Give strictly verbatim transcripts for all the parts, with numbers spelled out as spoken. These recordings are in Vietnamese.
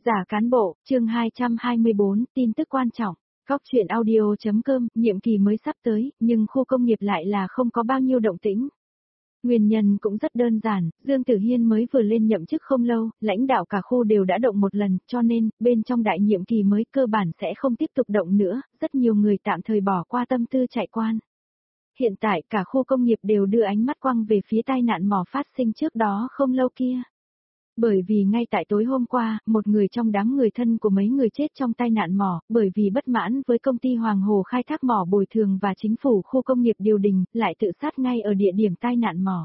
Giả cán bộ, chương hai trăm hai mươi bốn, tin tức quan trọng. Góc chuyện audio.com, nhiệm kỳ mới sắp tới, nhưng khu công nghiệp lại là không có bao nhiêu động tĩnh. Nguyên nhân cũng rất đơn giản, Dương Tử Hiên mới vừa lên nhậm chức không lâu, lãnh đạo cả khu đều đã động một lần, cho nên, bên trong đại nhiệm kỳ mới cơ bản sẽ không tiếp tục động nữa, rất nhiều người tạm thời bỏ qua tâm tư chạy quan. Hiện tại cả khu công nghiệp đều đưa ánh mắt quăng về phía tai nạn mỏ phát sinh trước đó không lâu kia. Bởi vì ngay tại tối hôm qua, một người trong đám người thân của mấy người chết trong tai nạn mỏ, bởi vì bất mãn với công ty Hoàng Hồ khai thác mỏ bồi thường và chính phủ khu công nghiệp điều đình, lại tự sát ngay ở địa điểm tai nạn mỏ.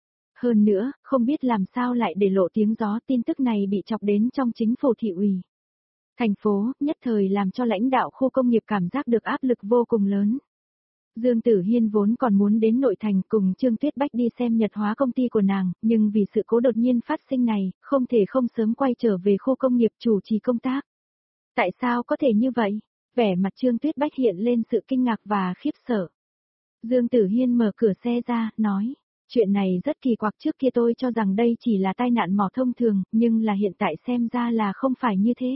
Hơn nữa, không biết làm sao lại để lộ tiếng gió, tin tức này bị chọc đến trong chính phủ thị ủy. Thành phố, nhất thời làm cho lãnh đạo khu công nghiệp cảm giác được áp lực vô cùng lớn. Dương Tử Hiên vốn còn muốn đến nội thành cùng Trương Tuyết Bách đi xem nhật hóa công ty của nàng, nhưng vì sự cố đột nhiên phát sinh này, không thể không sớm quay trở về khu công nghiệp chủ trì công tác. Tại sao có thể như vậy? Vẻ mặt Trương Tuyết Bách hiện lên sự kinh ngạc và khiếp sợ. Dương Tử Hiên mở cửa xe ra, nói, chuyện này rất kỳ quặc, trước kia tôi cho rằng đây chỉ là tai nạn mỏ thông thường, nhưng là hiện tại xem ra là không phải như thế.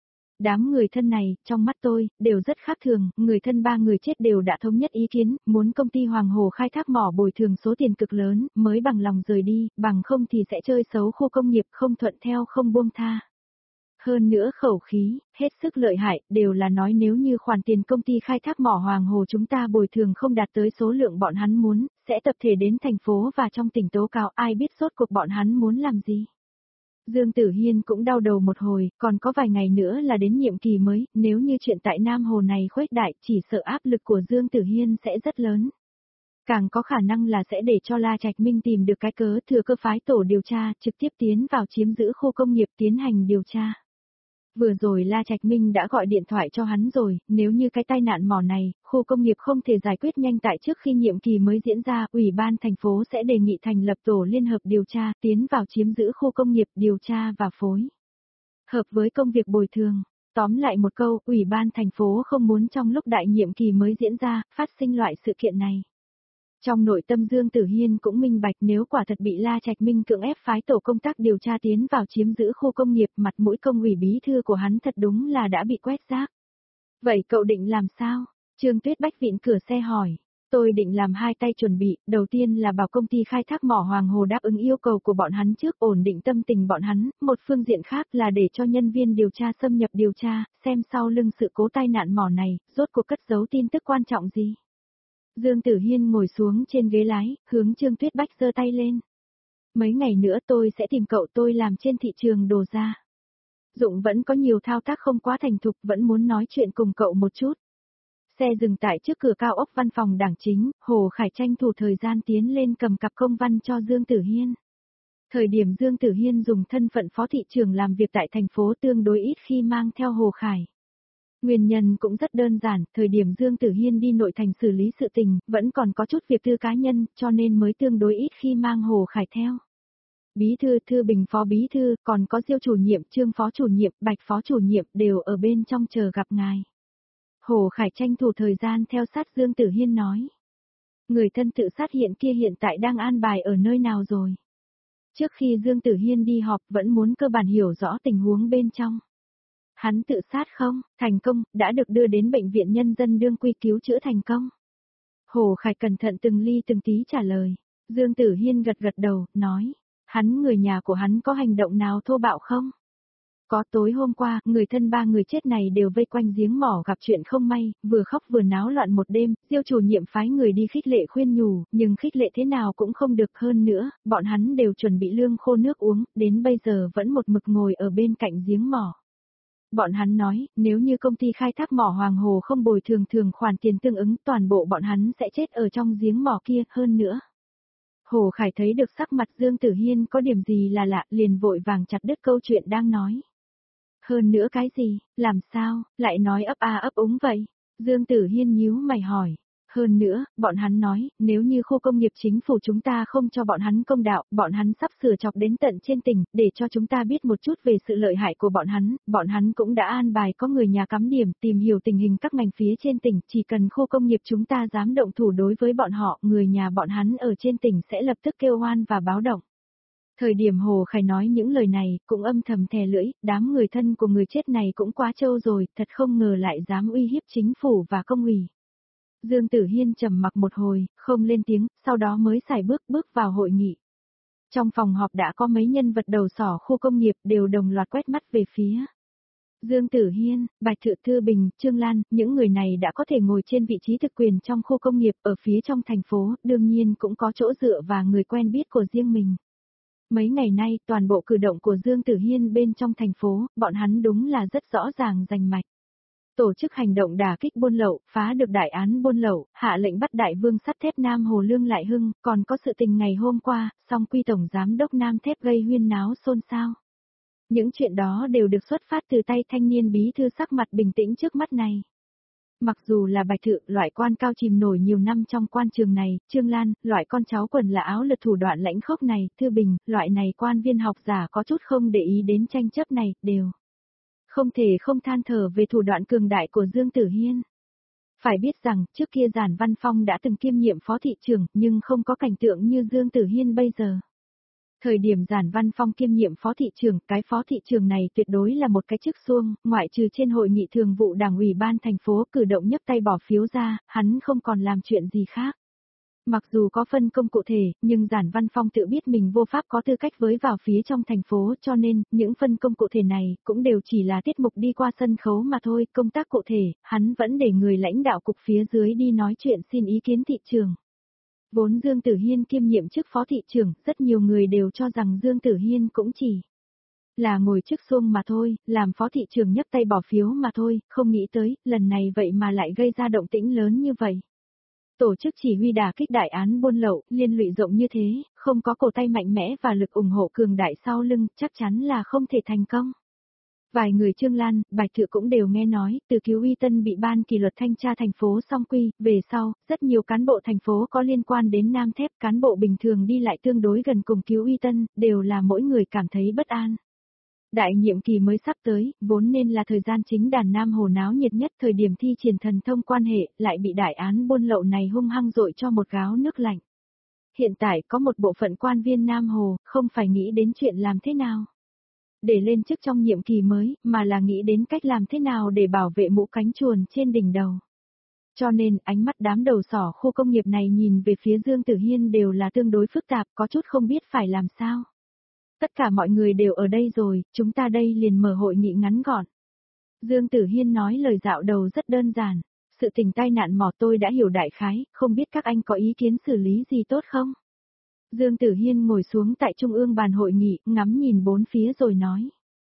Đám người thân này, trong mắt tôi, đều rất khác thường, người thân ba người chết đều đã thống nhất ý kiến, muốn công ty Hoàng Hồ khai thác mỏ bồi thường số tiền cực lớn, mới bằng lòng rời đi, bằng không thì sẽ chơi xấu khu công nghiệp, không thuận theo không buông tha. Hơn nữa khẩu khí, hết sức lợi hại, đều là nói nếu như khoản tiền công ty khai thác mỏ Hoàng Hồ chúng ta bồi thường không đạt tới số lượng bọn hắn muốn, sẽ tập thể đến thành phố và trong tỉnh tố cáo, ai biết rốt cuộc bọn hắn muốn làm gì. Dương Tử Hiên cũng đau đầu một hồi, còn có vài ngày nữa là đến nhiệm kỳ mới, nếu như chuyện tại Nam Hồ này khuếch đại, chỉ sợ áp lực của Dương Tử Hiên sẽ rất lớn. Càng có khả năng là sẽ để cho La Trạch Minh tìm được cái cớ thừa cơ phái tổ điều tra, trực tiếp tiến vào chiếm giữ khu công nghiệp tiến hành điều tra. Vừa rồi La Trạch Minh đã gọi điện thoại cho hắn rồi, nếu như cái tai nạn mỏ này, khu công nghiệp không thể giải quyết nhanh tại trước khi nhiệm kỳ mới diễn ra, Ủy ban thành phố sẽ đề nghị thành lập tổ liên hợp điều tra, tiến vào chiếm giữ khu công nghiệp điều tra và phối hợp với công việc bồi thường. Tóm lại một câu, Ủy ban thành phố không muốn trong lúc đại nhiệm kỳ mới diễn ra, phát sinh loại sự kiện này. Trong nội tâm Dương Tử Hiên cũng minh bạch, nếu quả thật bị La Trạch Minh cưỡng ép phái tổ công tác điều tra tiến vào chiếm giữ khu công nghiệp, mặt mũi công ủy bí thư của hắn thật đúng là đã bị quét rác. Vậy cậu định làm sao? Trương Tuyết Bách vịn cửa xe hỏi. Tôi định làm hai tay chuẩn bị, đầu tiên là bảo công ty khai thác mỏ Hoàng Hồ đáp ứng yêu cầu của bọn hắn trước, ổn định tâm tình bọn hắn, một phương diện khác là để cho nhân viên điều tra xâm nhập điều tra, xem sau lưng sự cố tai nạn mỏ này, rốt cuộc cất giấu tin tức quan trọng gì. Dương Tử Hiên ngồi xuống trên ghế lái, hướng Trương Tuyết Bách giơ tay lên. Mấy ngày nữa tôi sẽ tìm cậu, tôi làm trên thị trường đồ ra. Dụng vẫn có nhiều thao tác không quá thành thục, vẫn muốn nói chuyện cùng cậu một chút. Xe dừng tại trước cửa cao ốc văn phòng đảng chính, Hồ Khải tranh thủ thời gian tiến lên cầm cặp công văn cho Dương Tử Hiên. Thời điểm Dương Tử Hiên dùng thân phận phó thị trưởng làm việc tại thành phố tương đối ít khi mang theo Hồ Khải. Nguyên nhân cũng rất đơn giản, thời điểm Dương Tử Hiên đi nội thành xử lý sự tình, vẫn còn có chút việc tư cá nhân, cho nên mới tương đối ít khi mang Hồ Khải theo. Bí thư, Thư Bình phó bí thư, còn có Diêu chủ nhiệm, Trương phó chủ nhiệm, Bạch phó chủ nhiệm đều ở bên trong chờ gặp ngài. Hồ Khải tranh thủ thời gian theo sát Dương Tử Hiên nói. Người thân tự sát hiện kia hiện tại đang an bài ở nơi nào rồi? Trước khi Dương Tử Hiên đi họp vẫn muốn cơ bản hiểu rõ tình huống bên trong. Hắn tự sát không? Thành công, đã được đưa đến bệnh viện nhân dân đương quy cứu chữa thành công. Hồ Khải cẩn thận từng ly từng tí trả lời. Dương Tử Hiên gật gật đầu, nói. Hắn người nhà của hắn có hành động nào thô bạo không? Có, tối hôm qua, người thân ba người chết này đều vây quanh giếng mỏ gặp chuyện không may, vừa khóc vừa náo loạn một đêm, Diêu chủ nhiệm phái người đi khích lệ khuyên nhủ, nhưng khích lệ thế nào cũng không được, hơn nữa, bọn hắn đều chuẩn bị lương khô nước uống, đến bây giờ vẫn một mực ngồi ở bên cạnh giếng mỏ. Bọn hắn nói, nếu như công ty khai thác mỏ Hoàng Hồ không bồi thường thường khoản tiền tương ứng, toàn bộ bọn hắn sẽ chết ở trong giếng mỏ kia, hơn nữa. Hồ Khải thấy được sắc mặt Dương Tử Hiên có điểm gì là lạ, liền vội vàng chặt đứt câu chuyện đang nói. Hơn nữa cái gì, làm sao, lại nói ấp a ấp úng vậy? Dương Tử Hiên nhíu mày hỏi. Hơn nữa, bọn hắn nói, nếu như khu công nghiệp chính phủ chúng ta không cho bọn hắn công đạo, bọn hắn sắp sửa chọc đến tận trên tỉnh, để cho chúng ta biết một chút về sự lợi hại của bọn hắn, bọn hắn cũng đã an bài có người nhà cắm điểm, tìm hiểu tình hình các ngành phía trên tỉnh, chỉ cần khu công nghiệp chúng ta dám động thủ đối với bọn họ, người nhà bọn hắn ở trên tỉnh sẽ lập tức kêu oan và báo động. Thời điểm Hồ Khải nói những lời này, cũng âm thầm thè lưỡi, đám người thân của người chết này cũng quá trâu rồi, thật không ngờ lại dám uy hiếp chính phủ và công ủy. Dương Tử Hiên trầm mặc một hồi, không lên tiếng, sau đó mới sải bước bước vào hội nghị. Trong phòng họp đã có mấy nhân vật đầu sỏ khu công nghiệp đều đồng loạt quét mắt về phía. Dương Tử Hiên, Bạch Thự Thư Bình, Trương Lan, những người này đã có thể ngồi trên vị trí thực quyền trong khu công nghiệp ở phía trong thành phố, đương nhiên cũng có chỗ dựa và người quen biết của riêng mình. Mấy ngày nay, toàn bộ cử động của Dương Tử Hiên bên trong thành phố, bọn hắn đúng là rất rõ ràng rành mạch. Tổ chức hành động đả kích buôn lậu, phá được đại án buôn lậu, hạ lệnh bắt đại vương sắt thép Nam Hồ Lương Lại Hưng, còn có sự tình ngày hôm qua, song quy tổng giám đốc Nam Thép gây huyên náo xôn xao. Những chuyện đó đều được xuất phát từ tay thanh niên bí thư sắc mặt bình tĩnh trước mắt này. Mặc dù là Bạch Thự, loại quan cao chìm nổi nhiều năm trong quan trường này, Trương Lan, loại con cháu quần là áo lật thủ đoạn lãnh khốc này, Thư Bình, loại này quan viên học giả có chút không để ý đến tranh chấp này, đều không thể không than thở về thủ đoạn cường đại của Dương Tử Hiên. Phải biết rằng, trước kia Giản Văn Phong đã từng kiêm nhiệm phó thị trưởng, nhưng không có cảnh tượng như Dương Tử Hiên bây giờ. Thời điểm Giản Văn Phong kiêm nhiệm phó thị trưởng, cái phó thị trưởng này tuyệt đối là một cái chức xuông, ngoại trừ trên hội nghị thường vụ đảng ủy ban thành phố cử động nhấc tay bỏ phiếu ra, hắn không còn làm chuyện gì khác. Mặc dù có phân công cụ thể, nhưng Giản Văn Phong tự biết mình vô pháp có tư cách với vào phía trong thành phố, cho nên, những phân công cụ thể này, cũng đều chỉ là tiết mục đi qua sân khấu mà thôi, công tác cụ thể, hắn vẫn để người lãnh đạo cục phía dưới đi nói chuyện xin ý kiến thị trường. Vốn Dương Tử Hiên kiêm nhiệm chức phó thị trưởng, rất nhiều người đều cho rằng Dương Tử Hiên cũng chỉ là ngồi chức xuông mà thôi, làm phó thị trưởng nhấc tay bỏ phiếu mà thôi, không nghĩ tới, lần này vậy mà lại gây ra động tĩnh lớn như vậy. Tổ chức chỉ huy đả kích đại án buôn lậu, liên lụy rộng như thế, không có cổ tay mạnh mẽ và lực ủng hộ cường đại sau lưng, chắc chắn là không thể thành công. Vài người Trương Lan, Bạch Thự cũng đều nghe nói, từ Cứu Uy Tân bị ban kỷ luật thanh tra thành phố song quy, về sau, rất nhiều cán bộ thành phố có liên quan đến Nam Thép, cán bộ bình thường đi lại tương đối gần cùng Cứu Uy Tân, đều là mỗi người cảm thấy bất an. Đại nhiệm kỳ mới sắp tới, vốn nên là thời gian chính đàn Nam Hồ náo nhiệt nhất, thời điểm thi triển thần thông quan hệ, lại bị đại án buôn lậu này hung hăng dội cho một gáo nước lạnh. Hiện tại có một bộ phận quan viên Nam Hồ, không phải nghĩ đến chuyện làm thế nào để lên chức trong nhiệm kỳ mới, mà là nghĩ đến cách làm thế nào để bảo vệ mũ cánh chuồn trên đỉnh đầu. Cho nên, ánh mắt đám đầu sỏ khu công nghiệp này nhìn về phía Dương Tử Hiên đều là tương đối phức tạp, có chút không biết phải làm sao. Tất cả mọi người đều ở đây rồi, chúng ta đây liền mở hội nghị ngắn gọn. Dương Tử Hiên nói lời dạo đầu rất đơn giản. Sự tình tai nạn mỏ tôi đã hiểu đại khái, không biết các anh có ý kiến xử lý gì tốt không? Dương Tử Hiên ngồi xuống tại trung ương bàn hội nghị, ngắm nhìn bốn phía rồi nói.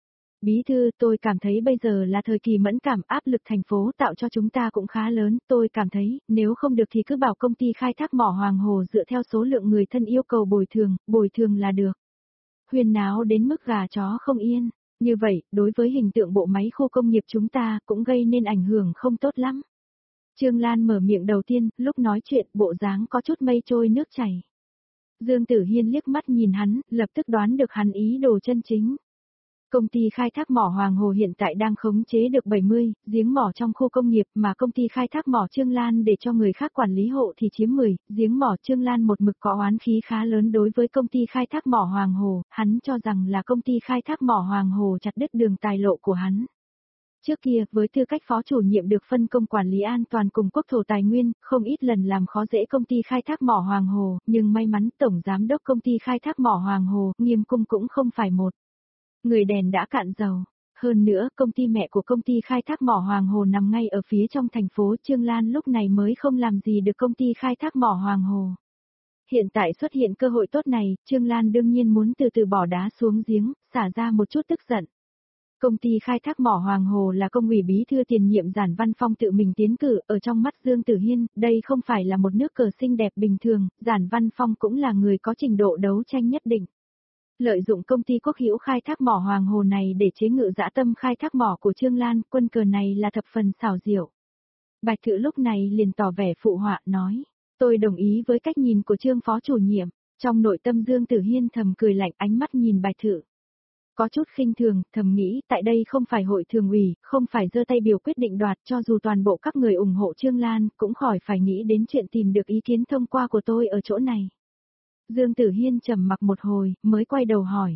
Bí thư, tôi cảm thấy bây giờ là thời kỳ mẫn cảm, áp lực thành phố tạo cho chúng ta cũng khá lớn, tôi cảm thấy, nếu không được thì cứ bảo công ty khai thác mỏ Hoàng Hồ dựa theo số lượng người thân yêu cầu bồi thường, bồi thường là được. Huyên náo đến mức gà chó không yên, như vậy, đối với hình tượng bộ máy khu công nghiệp chúng ta cũng gây nên ảnh hưởng không tốt lắm. Trương Lan mở miệng đầu tiên, lúc nói chuyện, bộ dáng có chút mây trôi nước chảy. Dương Tử Hiên liếc mắt nhìn hắn, lập tức đoán được hắn ý đồ chân chính. Công ty khai thác mỏ Hoàng Hồ hiện tại đang khống chế được bảy mươi giếng mỏ trong khu công nghiệp, mà công ty khai thác mỏ Trương Lan để cho người khác quản lý hộ thì chiếm mười, giếng mỏ Trương Lan một mực có oán khí khá lớn đối với công ty khai thác mỏ Hoàng Hồ, hắn cho rằng là công ty khai thác mỏ Hoàng Hồ chặt đứt đường tài lộ của hắn. Trước kia, với tư cách phó chủ nhiệm được phân công quản lý an toàn cùng quốc thổ tài nguyên, không ít lần làm khó dễ công ty khai thác mỏ Hoàng Hồ, nhưng may mắn tổng giám đốc công ty khai thác mỏ Hoàng Hồ, Nghiêm Cung cũng không phải một người đèn đã cạn dầu. Hơn nữa, công ty mẹ của công ty khai thác mỏ Hoàng Hồ nằm ngay ở phía trong thành phố, Trương Lan lúc này mới không làm gì được công ty khai thác mỏ Hoàng Hồ. Hiện tại xuất hiện cơ hội tốt này, Trương Lan đương nhiên muốn từ từ bỏ đá xuống giếng, xả ra một chút tức giận. Công ty khai thác mỏ Hoàng Hồ là công ủy bí thư tiền nhiệm Giản Văn Phong tự mình tiến cử, ở trong mắt Dương Tử Hiên, đây không phải là một nước cờ xinh đẹp bình thường, Giản Văn Phong cũng là người có trình độ đấu tranh nhất định. Lợi dụng công ty quốc hữu khai thác mỏ Hoàng Hồ này để chế ngự dã tâm khai thác mỏ của Trương Lan, quân cờ này là thập phần xảo diệu. Bạch Thự lúc này liền tỏ vẻ phụ họa nói, tôi đồng ý với cách nhìn của Trương phó chủ nhiệm, trong nội tâm Dương Tử Hiên thầm cười lạnh ánh mắt nhìn Bạch Thự. Có chút khinh thường, thầm nghĩ, tại đây không phải hội thường ủy, không phải giơ tay biểu quyết định đoạt, cho dù toàn bộ các người ủng hộ Trương Lan, cũng khỏi phải nghĩ đến chuyện tìm được ý kiến thông qua của tôi ở chỗ này. Dương Tử Hiên trầm mặc một hồi, mới quay đầu hỏi.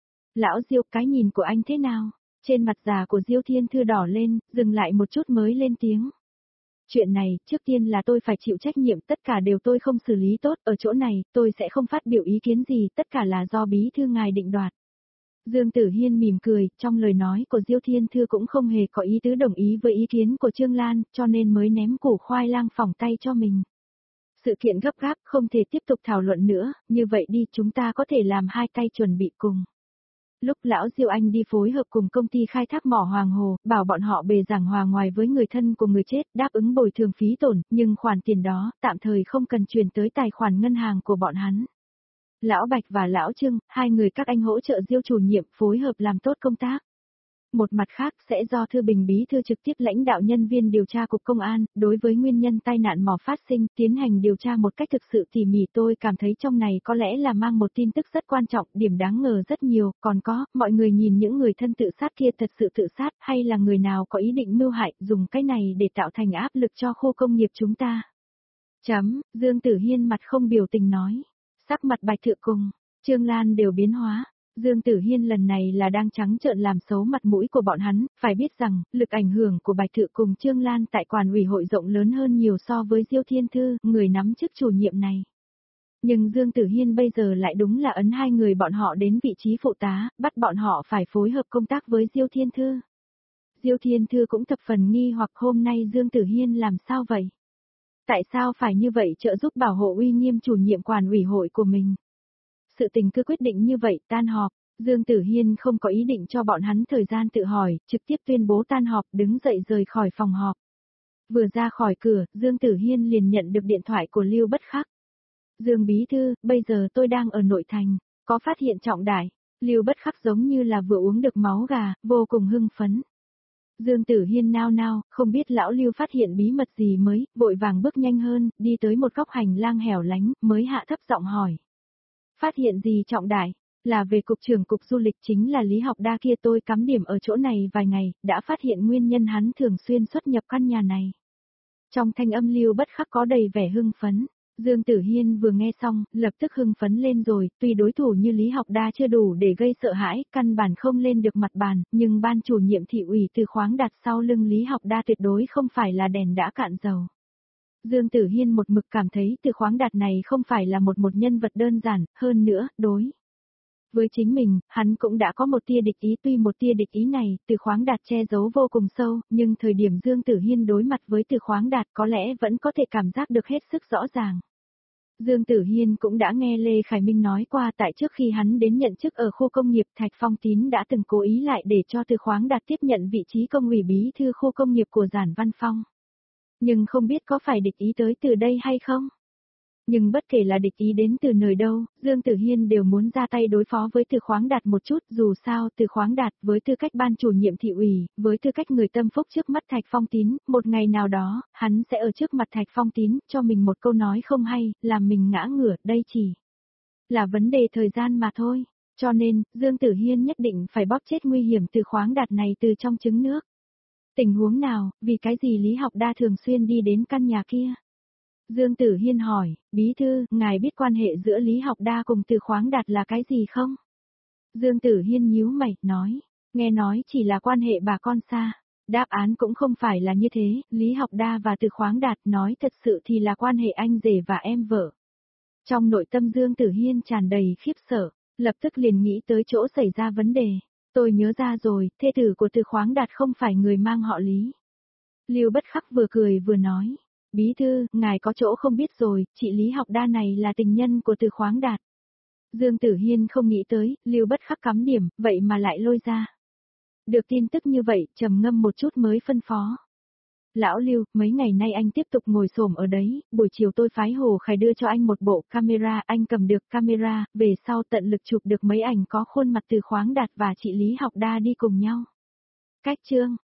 Lão Diêu, cái nhìn của anh thế nào? Trên mặt già của Diêu Thiên Thư đỏ lên, dừng lại một chút mới lên tiếng. Chuyện này, trước tiên là tôi phải chịu trách nhiệm, tất cả đều tôi không xử lý tốt, ở chỗ này, tôi sẽ không phát biểu ý kiến gì, tất cả là do bí thư ngài định đoạt. Dương Tử Hiên mỉm cười, trong lời nói của Diêu Thiên Thư cũng không hề có ý tứ đồng ý với ý kiến của Trương Lan, cho nên mới ném củ khoai lang phỏng tay cho mình. Sự kiện gấp gáp, không thể tiếp tục thảo luận nữa, như vậy đi, chúng ta có thể làm hai tay chuẩn bị cùng. Lúc lão Diêu Anh đi phối hợp cùng công ty khai thác mỏ Hoàng Hồ, bảo bọn họ bề giảng hòa ngoài với người thân của người chết, đáp ứng bồi thường phí tổn, nhưng khoản tiền đó, tạm thời không cần chuyển tới tài khoản ngân hàng của bọn hắn. Lão Bạch và Lão Trương, hai người các anh hỗ trợ Diêu chủ nhiệm phối hợp làm tốt công tác. Một mặt khác sẽ do Thư Bình bí thư trực tiếp lãnh đạo nhân viên điều tra cục công an, đối với nguyên nhân tai nạn mỏ phát sinh, tiến hành điều tra một cách thực sự tỉ mỉ. Tôi cảm thấy trong này có lẽ là mang một tin tức rất quan trọng, điểm đáng ngờ rất nhiều, còn có, mọi người nhìn những người thân tự sát kia thật sự tự sát hay là người nào có ý định mưu hại, dùng cái này để tạo thành áp lực cho khu công nghiệp chúng ta. Chấm, Dương Tử Hiên mặt không biểu tình nói. Sắc mặt Bạch Thự cùng Trương Lan đều biến hóa. Dương Tử Hiên lần này là đang trắng trợn làm xấu mặt mũi của bọn hắn, phải biết rằng, lực ảnh hưởng của Bạch Thự cùng Trương Lan tại quản ủy hội rộng lớn hơn nhiều so với Diêu Thiên Thư, người nắm chức chủ nhiệm này. Nhưng Dương Tử Hiên bây giờ lại đúng là ấn hai người bọn họ đến vị trí phụ tá, bắt bọn họ phải phối hợp công tác với Diêu Thiên Thư. Diêu Thiên Thư cũng thập phần nghi hoặc hôm nay Dương Tử Hiên làm sao vậy? Tại sao phải như vậy trợ giúp bảo hộ uy nghiêm chủ nhiệm quản ủy hội của mình? Sự tình cứ quyết định như vậy, tan họp. Dương Tử Hiên không có ý định cho bọn hắn thời gian tự hỏi, trực tiếp tuyên bố tan họp, đứng dậy rời khỏi phòng họp. Vừa ra khỏi cửa, Dương Tử Hiên liền nhận được điện thoại của Lưu Bất Khắc. Dương bí thư, bây giờ tôi đang ở nội thành, có phát hiện trọng đại. Lưu Bất Khắc giống như là vừa uống được máu gà, vô cùng hưng phấn. Dương Tử Hiên nao nao, không biết lão Lưu phát hiện bí mật gì mới, vội vàng bước nhanh hơn, đi tới một góc hành lang hẻo lánh, mới hạ thấp giọng hỏi. Phát hiện gì trọng đại? Là về cục trưởng cục du lịch, chính là Lý Học Đa kia, tôi cắm điểm ở chỗ này vài ngày, đã phát hiện nguyên nhân hắn thường xuyên xuất nhập căn nhà này. Trong thanh âm Lưu Bất Khắc có đầy vẻ hưng phấn. Dương Tử Hiên vừa nghe xong, lập tức hưng phấn lên rồi, tuy đối thủ như Lý Học Đa chưa đủ để gây sợ hãi, căn bản không lên được mặt bàn, nhưng ban chủ nhiệm thị ủy Từ Khoáng Đạt sau lưng Lý Học Đa tuyệt đối không phải là đèn đã cạn dầu. Dương Tử Hiên một mực cảm thấy Từ Khoáng Đạt này không phải là một một nhân vật đơn giản, hơn nữa, đối với chính mình, hắn cũng đã có một tia địch ý, tuy một tia địch ý này, Từ Khoáng Đạt che giấu vô cùng sâu, nhưng thời điểm Dương Tử Hiên đối mặt với Từ Khoáng Đạt có lẽ vẫn có thể cảm giác được hết sức rõ ràng. Dương Tử Hiên cũng đã nghe Lê Khải Minh nói qua tại trước khi hắn đến nhận chức ở khu công nghiệp Thạch Phong Tín đã từng cố ý lại để cho Từ Khoáng Đạt tiếp nhận vị trí công ủy bí thư khu công nghiệp của Giản Văn Phong. Nhưng không biết có phải địch ý tới từ đây hay không? Nhưng bất kể là địch ý đến từ nơi đâu, Dương Tử Hiên đều muốn ra tay đối phó với Từ Khoáng Đạt một chút, dù sao Từ Khoáng Đạt với tư cách ban chủ nhiệm thị ủy, với tư cách người tâm phúc trước mắt Thạch Phong Tín, một ngày nào đó, hắn sẽ ở trước mặt Thạch Phong Tín, cho mình một câu nói không hay, làm mình ngã ngửa, đây chỉ là vấn đề thời gian mà thôi. Cho nên, Dương Tử Hiên nhất định phải bóp chết nguy hiểm Từ Khoáng Đạt này từ trong trứng nước. Tình huống nào, vì cái gì Lý Học Đa thường xuyên đi đến căn nhà kia? Dương Tử Hiên hỏi, bí thư, ngài biết quan hệ giữa Lý Học Đa cùng Từ Khoáng Đạt là cái gì không? Dương Tử Hiên nhíu mày, nói, nghe nói chỉ là quan hệ bà con xa. Đáp án cũng không phải là như thế, Lý Học Đa và Từ Khoáng Đạt nói thật sự thì là quan hệ anh rể và em vợ. Trong nội tâm Dương Tử Hiên tràn đầy khiếp sợ, lập tức liền nghĩ tới chỗ xảy ra vấn đề. Tôi nhớ ra rồi, thê tử của Từ Khoáng Đạt không phải người mang họ Lý. Lưu Bất Khắc vừa cười vừa nói. Bí thư, ngài có chỗ không biết rồi, chị Lý Học Đa này là tình nhân của Từ Khoáng Đạt. Dương Tử Hiên không nghĩ tới, Lưu Bất Khắc cắm điểm, vậy mà lại lôi ra. Được tin tức như vậy, trầm ngâm một chút mới phân phó. Lão Lưu, mấy ngày nay anh tiếp tục ngồi xổm ở đấy, buổi chiều tôi phái Hồ Khải đưa cho anh một bộ camera, anh cầm được camera, về sau tận lực chụp được mấy ảnh có khuôn mặt Từ Khoáng Đạt và chị Lý Học Đa đi cùng nhau. Cách chương